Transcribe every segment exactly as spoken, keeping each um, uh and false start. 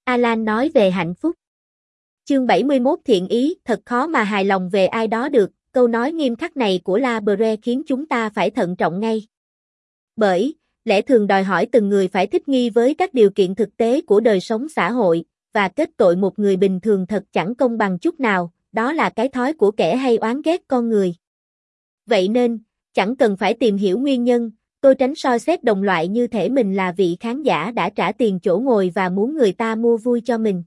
Alan nói về hạnh phúc. Chương bảy mươi mốt Thiện ý, thật khó mà hài lòng về ai đó được, câu nói nghiêm khắc này của La Bre khiến chúng ta phải thận trọng ngay. Bởi, lẽ thường đòi hỏi từng người phải thích nghi với các điều kiện thực tế của đời sống xã hội, và kết tội một người bình thường thật chẳng công bằng chút nào, đó là cái thói của kẻ hay oán ghét con người. Vậy nên, chẳng cần phải tìm hiểu nguyên nhân, tôi tránh soi xét đồng loại như thể mình là vị khán giả đã trả tiền chỗ ngồi và muốn người ta mua vui cho mình.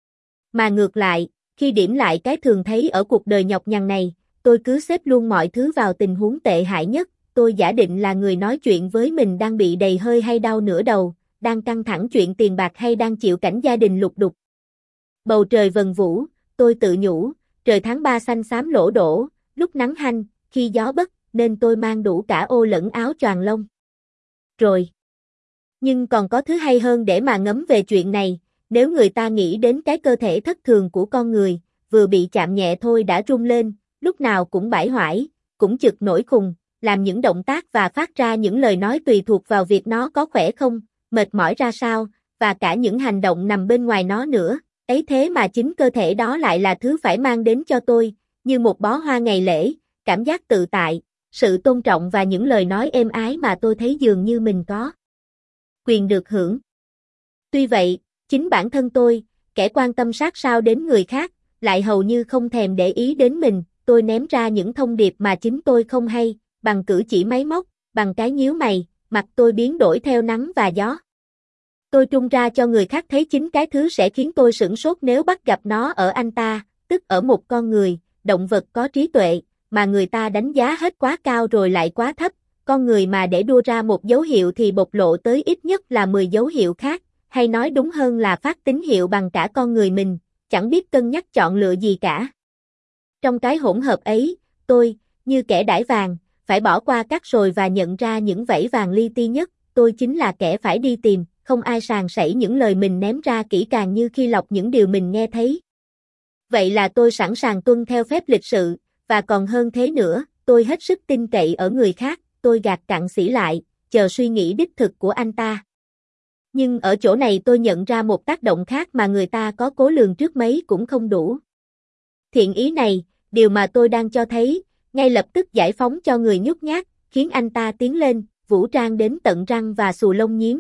Mà ngược lại, khi điểm lại cái thường thấy ở cuộc đời nhọc nhằn này, tôi cứ xếp luôn mọi thứ vào tình huống tệ hại nhất, tôi giả định là người nói chuyện với mình đang bị đầy hơi hay đau nửa đầu, đang căng thẳng chuyện tiền bạc hay đang chịu cảnh gia đình lục đục. Bầu trời vần vũ, tôi tự nhủ, trời tháng ba xanh xám lỗ đổ, lúc nắng hanh, khi gió bất, nên tôi mang đủ cả ô lẫn áo choàng lông. Rồi. Nhưng còn có thứ hay hơn để mà ngẫm về chuyện này, nếu người ta nghĩ đến cái cơ thể thất thường của con người, vừa bị chạm nhẹ thôi đã rung lên, lúc nào cũng bãi hoải, cũng chực nổi khùng, làm những động tác và phát ra những lời nói tùy thuộc vào việc nó có khỏe không, mệt mỏi ra sao, và cả những hành động nằm bên ngoài nó nữa, ấy thế mà chính cơ thể đó lại là thứ phải mang đến cho tôi, như một bó hoa ngày lễ, cảm giác tự tại, sự tôn trọng và những lời nói êm ái mà tôi thấy dường như mình có quyền được hưởng. Tuy vậy, chính bản thân tôi, kẻ quan tâm sát sao đến người khác, lại hầu như không thèm để ý đến mình, tôi ném ra những thông điệp mà chính tôi không hay, bằng cử chỉ máy móc, bằng cái nhíu mày, mặt tôi biến đổi theo nắng và gió. Tôi trung ra cho người khác thấy chính cái thứ sẽ khiến tôi sửng sốt nếu bắt gặp nó ở anh ta, tức ở một con người, động vật có trí tuệ, mà người ta đánh giá hết quá cao rồi lại quá thấp, con người mà để đua ra một dấu hiệu thì bộc lộ tới ít nhất là mười dấu hiệu khác, hay nói đúng hơn là phát tín hiệu bằng cả con người mình, chẳng biết cân nhắc chọn lựa gì cả. Trong cái hỗn hợp ấy, tôi, như kẻ đãi vàng, phải bỏ qua cát sồi và nhận ra những vảy vàng li ti nhất, tôi chính là kẻ phải đi tìm, không ai sàng sẩy những lời mình ném ra kỹ càng như khi lọc những điều mình nghe thấy. Vậy là tôi sẵn sàng tuân theo phép lịch sự, và còn hơn thế nữa, tôi hết sức tin cậy ở người khác, tôi gạt cặn sỉ lại, chờ suy nghĩ đích thực của anh ta. Nhưng ở chỗ này tôi nhận ra một tác động khác mà người ta có cố lường trước mấy cũng không đủ. Thiện ý này, điều mà tôi đang cho thấy, ngay lập tức giải phóng cho người nhút nhát, khiến anh ta tiến lên, vũ trang đến tận răng và xù lông nhím.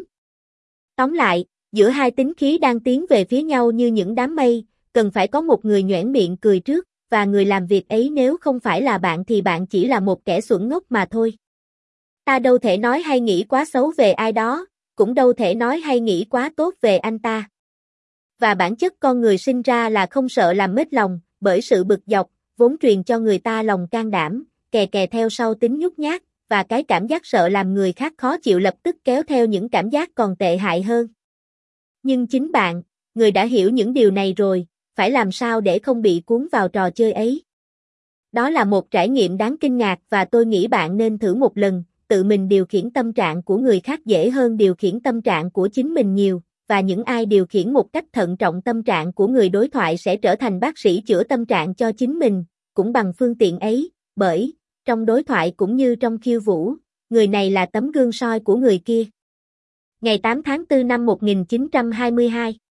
Tóm lại, giữa hai tính khí đang tiến về phía nhau như những đám mây, cần phải có một người nhoẻn miệng cười trước, và người làm việc ấy nếu không phải là bạn thì bạn chỉ là một kẻ xuẩn ngốc mà thôi. Ta đâu thể nói hay nghĩ quá xấu về ai đó, cũng đâu thể nói hay nghĩ quá tốt về anh ta. Và bản chất con người sinh ra là không sợ làm mếch lòng, bởi sự bực dọc, vốn truyền cho người ta lòng can đảm, kè kè theo sau tính nhút nhát, và cái cảm giác sợ làm người khác khó chịu lập tức kéo theo những cảm giác còn tệ hại hơn. Nhưng chính bạn, người đã hiểu những điều này rồi, phải làm sao để không bị cuốn vào trò chơi ấy. Đó là một trải nghiệm đáng kinh ngạc và tôi nghĩ bạn nên thử một lần, tự mình điều khiển tâm trạng của người khác dễ hơn điều khiển tâm trạng của chính mình nhiều, và những ai điều khiển một cách thận trọng tâm trạng của người đối thoại sẽ trở thành bác sĩ chữa tâm trạng cho chính mình, cũng bằng phương tiện ấy, bởi, trong đối thoại cũng như trong khiêu vũ, người này là tấm gương soi của người kia. Ngày tám tháng tư năm một nghìn chín trăm hai mươi hai